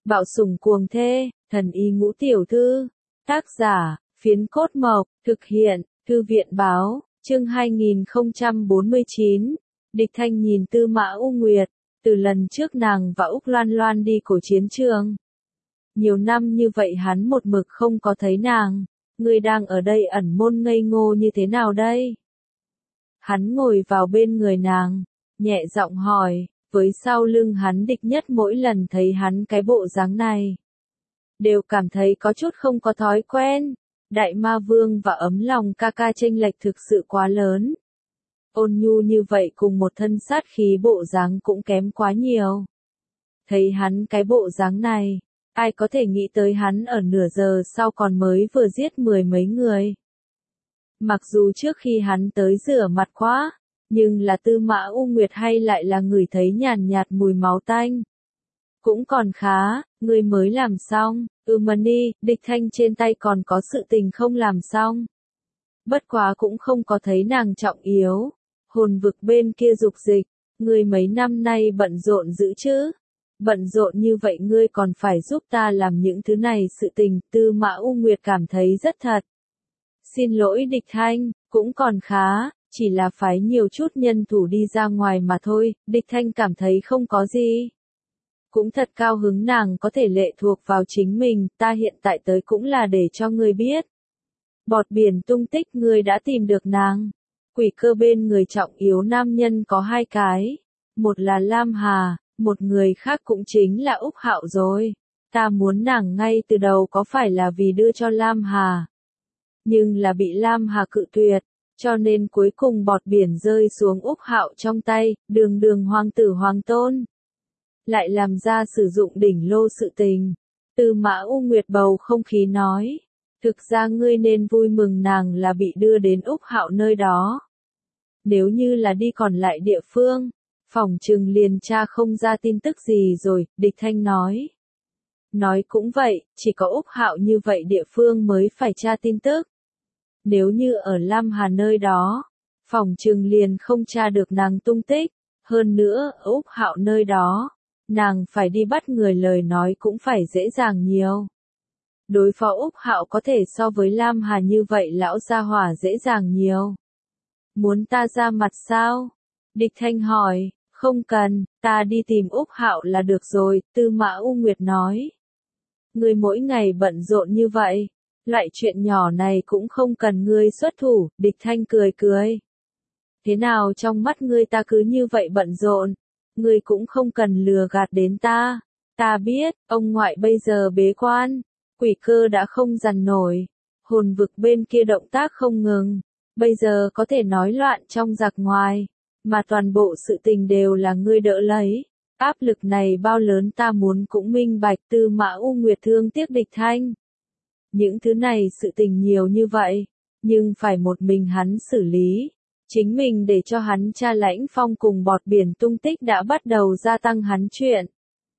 Bạo sủng cuồng thê, thần y ngũ tiểu thư. Tác giả, Phiến Cốt Mộc, thực hiện, Thư viện báo, chương 2049. Địch Thanh nhìn Tư Mã U Nguyệt, từ lần trước nàng và Úc Loan Loan đi cổ chiến trường. Nhiều năm như vậy hắn một mực không có thấy nàng, ngươi đang ở đây ẩn môn ngây ngô như thế nào đây? Hắn ngồi vào bên người nàng, nhẹ giọng hỏi, với sau lưng hắn Địch Nhất mỗi lần thấy hắn cái bộ dáng này, đều cảm thấy có chút không có thói quen. Đại ma vương và ấm lòng ca ca chênh lệch thực sự quá lớn. Ôn nhu như vậy cùng một thân sát khí bộ dáng cũng kém quá nhiều. Thấy hắn cái bộ dáng này, ai có thể nghĩ tới hắn ở nửa giờ sau còn mới vừa giết 10 mấy người. Mặc dù trước khi hắn tới rửa mặt khóa, nhưng là Tư Mã U Nguyệt hay lại là ngửi thấy nhàn nhạt mùi máu tanh. Cũng còn khá, ngươi mới làm xong, Mani, Địch Thanh trên tay còn có sự tình không làm xong. Bất quá cũng không có thấy nàng trọng yếu. Hồn vực bên kia dục dịch, ngươi mấy năm nay bận rộn dữ chứ? Bận rộn như vậy ngươi còn phải giúp ta làm những thứ này sự tình, Tư Mã U Nguyệt cảm thấy rất thật. Xin lỗi Địch Thanh, cũng còn khá, chỉ là phái nhiều chút nhân thủ đi ra ngoài mà thôi, Địch Thanh cảm thấy không có gì. Cũng thật cao hứng nàng có thể lệ thuộc vào chính mình, ta hiện tại tới cũng là để cho ngươi biết. Bọt biển tung tích ngươi đã tìm được nàng. Quỷ cơ bên người trọng yếu nam nhân có hai cái. Một là Lam Hà, một người khác cũng chính là Úc Hạo rồi. Ta muốn nàng ngay từ đầu có phải là vì đưa cho Lam Hà. Nhưng là bị Lam Hà cự tuyệt, cho nên cuối cùng bọt biển rơi xuống Úc Hạo trong tay, đường hoàng tử hoàng tôn. Lại làm ra sử dụng đỉnh lô sự tình. Tư Mã U Nguyệt bầu không khí nói. Thực ra ngươi nên vui mừng nàng là bị đưa đến Úc Hạo nơi đó. Nếu như là đi còn lại địa phương, phỏng chừng liền tra không ra tin tức gì rồi, Địch Thanh nói. Nói cũng vậy, chỉ có Úc Hạo như vậy địa phương mới phải tra tin tức. Nếu như ở Lam Hà nơi đó, phỏng chừng liền không tra được nàng tung tích. Hơn nữa, Úc Hạo nơi đó, nàng phải đi bắt người lời nói cũng phải dễ dàng nhiều. Đối phó Úc Hạo có thể so với Lam Hà như vậy lão gia hỏa dễ dàng nhiều. Muốn ta ra mặt sao? Địch Thanh hỏi, không cần, ta đi tìm Úc Hạo là được rồi, Tư Mã U Nguyệt nói. Ngươi mỗi ngày bận rộn như vậy, loại chuyện nhỏ này cũng không cần ngươi xuất thủ, Địch Thanh cười cười. Thế nào trong mắt ngươi ta cứ như vậy bận rộn, ngươi cũng không cần lừa gạt đến ta. Ta biết, ông ngoại bây giờ bế quan, quỷ cơ đã không dằn nổi, hồn vực bên kia động tác không ngừng, bây giờ có thể nói loạn trong giặc ngoài, mà toàn bộ sự tình đều là ngươi đỡ lấy. Áp lực này bao lớn ta muốn cũng minh bạch. Tư Mã U Nguyệt thương tiếc Địch Thanh. Những thứ này sự tình nhiều như vậy, nhưng phải một mình hắn xử lý. Chính mình để cho hắn tra Lãnh Phong cùng bọt biển tung tích đã bắt đầu gia tăng hắn chuyện.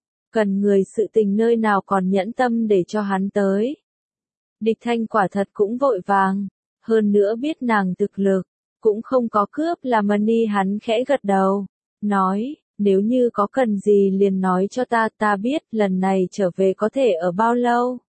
Cần người sự tình nơi nào còn nhẫn tâm để cho hắn tới. Địch Thanh quả thật cũng vội vàng, hơn nữa biết nàng thực lực, cũng không có cướp là Mani. Hắn khẽ gật đầu, nói, nếu như có cần gì liền nói cho ta biết lần này trở về có thể ở bao lâu.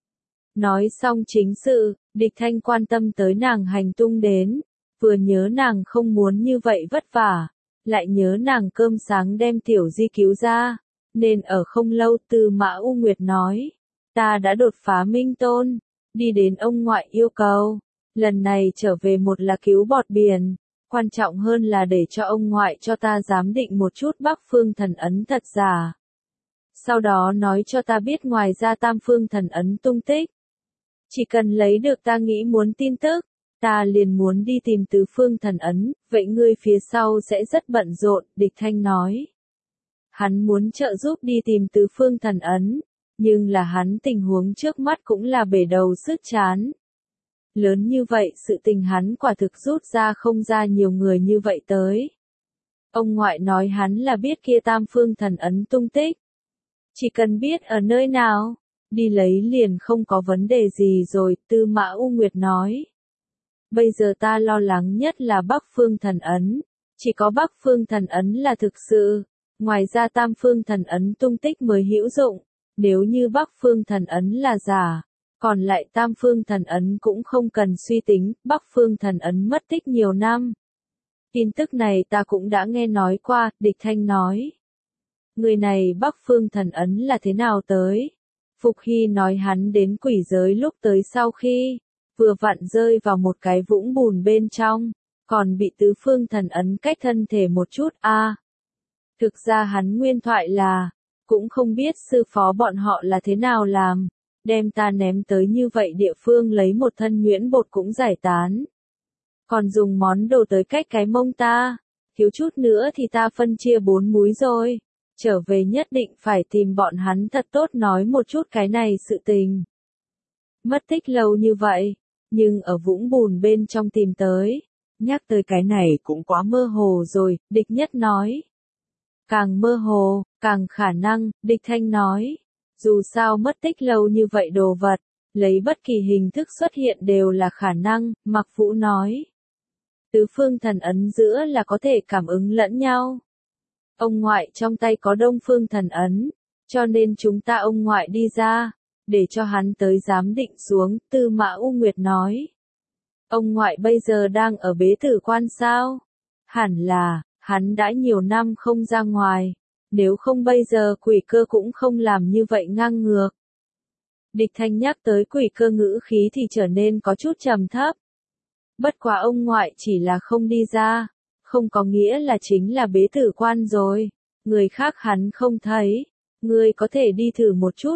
Nói xong chính sự, Địch Thanh quan tâm tới nàng hành tung đến, vừa nhớ nàng không muốn như vậy vất vả, lại nhớ nàng cơm sáng đem Tiểu Di cứu ra, nên ở không lâu Tư Mã U Nguyệt nói, ta đã đột phá Minh Tôn, đi đến ông ngoại yêu cầu, lần này trở về một là cứu bọt biển, quan trọng hơn là để cho ông ngoại cho ta giám định một chút Bắc Phương Thần Ấn thật giả. Sau đó nói cho ta biết ngoài ra Tam Phương Thần Ấn tung tích. Chỉ cần lấy được ta nghĩ muốn tin tức, ta liền muốn đi tìm Tứ Phương Thần Ấn, vậy ngươi phía sau sẽ rất bận rộn, Địch Thanh nói. Hắn muốn trợ giúp đi tìm Tứ Phương Thần Ấn, nhưng là hắn tình huống trước mắt cũng là bể đầu sứt chán. Lớn như vậy sự tình hắn quả thực rút ra không ra nhiều người như vậy tới. Ông ngoại nói hắn là biết kia Tam Phương Thần Ấn tung tích. Chỉ cần biết ở nơi nào, đi lấy liền không có vấn đề gì rồi, Tư Mã U Nguyệt nói. Bây giờ ta lo lắng nhất là Bắc Phương Thần Ấn, chỉ có Bắc Phương Thần Ấn là thực sự, ngoài ra Tam Phương Thần Ấn tung tích mới hữu dụng, Nếu như Bắc Phương Thần Ấn là giả, còn lại Tam Phương Thần Ấn cũng không cần suy tính, Bắc Phương Thần Ấn mất tích nhiều năm. Tin tức này ta cũng đã nghe nói qua, Địch Thanh nói. Người này Bắc Phương Thần Ấn là thế nào tới? Phục Hy nói hắn đến quỷ giới lúc tới sau khi, vừa vặn rơi vào một cái vũng bùn bên trong, còn bị tứ phương thần ấn cách thân thể một chút Thực ra hắn nguyên thoại là, cũng không biết sư phó bọn họ là thế nào làm, đem ta ném tới như vậy địa phương lấy một thân nhuyễn bột cũng giải tán. Còn dùng món đồ tới cách cái mông ta, thiếu chút nữa thì ta phân chia 4 múi rồi. Trở về nhất định phải tìm bọn hắn thật tốt nói một chút cái này sự tình. Mất tích lâu như vậy, nhưng ở vũng bùn bên trong tìm tới. Nhắc tới cái này cũng quá mơ hồ rồi, Địch Nhất nói. Càng mơ hồ, càng khả năng, Địch Thanh nói. Dù sao mất tích lâu như vậy đồ vật, lấy bất kỳ hình thức xuất hiện đều là khả năng, Mạc Vũ nói. Tứ phương thần ấn giữa là có thể cảm ứng lẫn nhau. Ông ngoại trong tay có Đông Phương Thần Ấn, cho nên chúng ta ông ngoại đi ra, để cho hắn tới giám định xuống, Tư Mã U Nguyệt nói. Ông ngoại bây giờ đang ở bế tử quan sao? Hẳn là, hắn đã nhiều năm không ra ngoài, nếu không bây giờ quỷ cơ cũng không làm như vậy ngang ngược. Địch Thanh nhắc tới quỷ cơ ngữ khí thì trở nên có chút trầm thấp. Bất quá ông ngoại chỉ là không đi ra. Không có nghĩa là chính là bế tử quan rồi, người khác hắn không thấy, ngươi có thể đi thử một chút,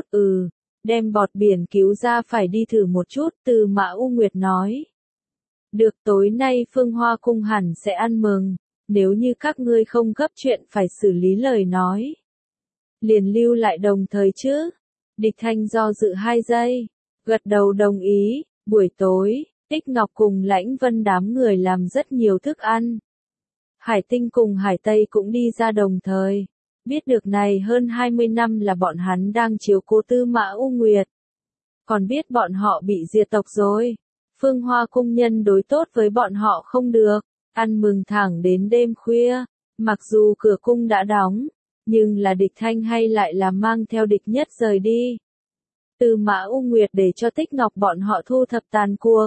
đem bọt biển cứu ra phải đi thử một chút, Từ Mã U Nguyệt nói. Được, tối nay Phương Hoa Cung hẳn sẽ ăn mừng, nếu như các ngươi không gấp chuyện phải xử lý lời nói. Liền lưu lại đồng thời chứ, Địch Thanh do dự 2 giây, gật đầu đồng ý, buổi tối, Tích Ngọc cùng Lãnh Vân đám người làm rất nhiều thức ăn. Hải Tinh cùng Hải Tây cũng đi ra đồng thời. Biết được này hơn 20 năm là bọn hắn đang chiếu cố Tư Mã U Nguyệt. Còn biết bọn họ bị diệt tộc rồi. Phương Hoa cung nhân đối tốt với bọn họ không được. Ăn mừng thẳng đến đêm khuya. Mặc dù cửa cung đã đóng. Nhưng là Địch Thanh hay lại là mang theo Địch Nhất rời đi. Tư Mã U Nguyệt để cho Tích Ngọc bọn họ thu thập tàn cuộc.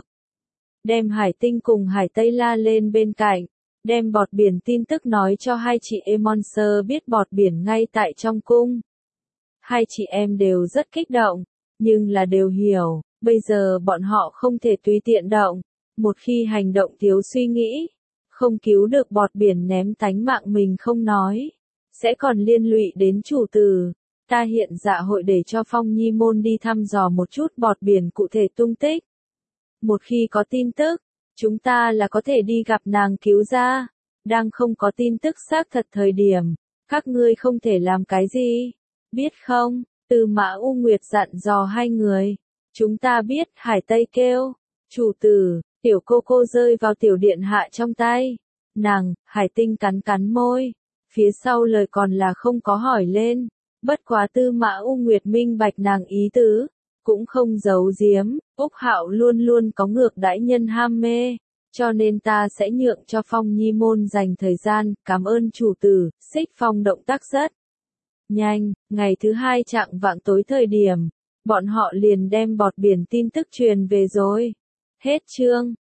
Đem Hải Tinh cùng Hải Tây la lên bên cạnh. Đem bọt biển tin tức nói cho hai chị em Monster biết bọt biển ngay tại trong cung. Hai chị em đều rất kích động, nhưng là đều hiểu, bây giờ bọn họ không thể tùy tiện động, một khi hành động thiếu suy nghĩ, không cứu được bọt biển ném tánh mạng mình không nói, sẽ còn liên lụy đến chủ tử. Ta hiện dạ hội để cho Phong Nhi môn đi thăm dò một chút bọt biển cụ thể tung tích. Một khi có tin tức, chúng ta là có thể đi gặp nàng cứu ra. Đang không có tin tức xác thật thời điểm, các ngươi không thể làm cái gì. Biết không? Tư Mã U Nguyệt dặn dò 2 người. Chúng ta biết, Hải Tây kêu. Chủ tử, tiểu cô rơi vào tiểu điện hạ trong tay. Nàng, Hải Tinh cắn cắn môi. Phía sau lời còn là không có hỏi lên. Bất quá Tư Mã U Nguyệt minh bạch nàng ý tứ. Cũng không giấu giếm, Úc Hạo luôn luôn có ngược đãi nhân ham mê. Cho nên ta sẽ nhượng cho Phong Nhi môn dành thời gian, cảm ơn chủ tử, Xích Phong động tác rất nhanh, ngày thứ 2 chạng vạng tối thời điểm, bọn họ liền đem bọt biển tin tức truyền về rồi. Hết chương.